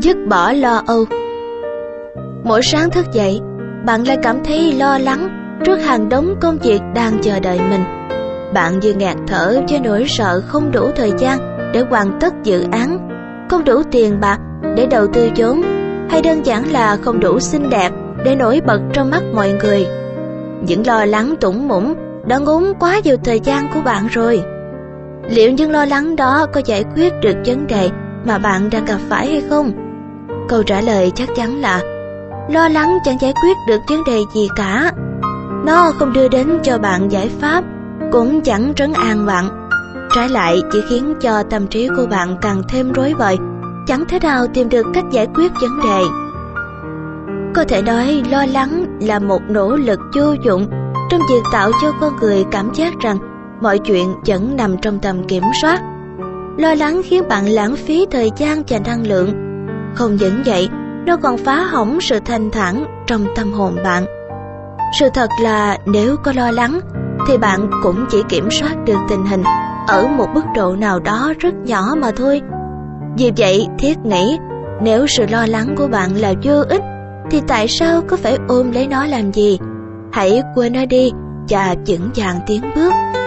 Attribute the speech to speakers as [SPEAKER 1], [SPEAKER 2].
[SPEAKER 1] Dứt bỏ lo âu. Mỗi sáng thức dậy, bạn lại cảm thấy lo lắng trước hàng đống công việc đang chờ đợi mình. Bạn như ngạt thở với nỗi sợ không đủ thời gian để hoàn tất dự án, không đủ tiền bạc để đầu tư vốn, hay đơn giản là không đủ xinh đẹp để nổi bật trong mắt mọi người. Những lo lắng tủng mũng đã ngốn quá nhiều thời gian của bạn rồi. Liệu những lo lắng đó có giải quyết được vấn đề mà bạn đang gặp phải hay không? Câu trả lời chắc chắn là lo lắng chẳng giải quyết được vấn đề gì cả. Nó không đưa đến cho bạn giải pháp, cũng chẳng trấn an bạn. Trái lại chỉ khiến cho tâm trí của bạn càng thêm rối bời, chẳng thể nào tìm được cách giải quyết vấn đề. Có thể nói lo lắng là một nỗ lực vô dụng trong việc tạo cho con người cảm giác rằng mọi chuyện vẫn nằm trong tầm kiểm soát. Lo lắng khiến bạn lãng phí thời gian và năng lượng. Không những vậy, nó còn phá hỏng sự thanh thản trong tâm hồn bạn. Sự thật là nếu có lo lắng thì bạn cũng chỉ kiểm soát được tình hình ở một mức độ nào đó rất nhỏ mà thôi. Vì vậy, thiết nghĩ nếu sự lo lắng của bạn là vô ích thì tại sao cứ phải ôm lấy nó làm gì? Hãy quên nó đi và vững vàng tiến bước.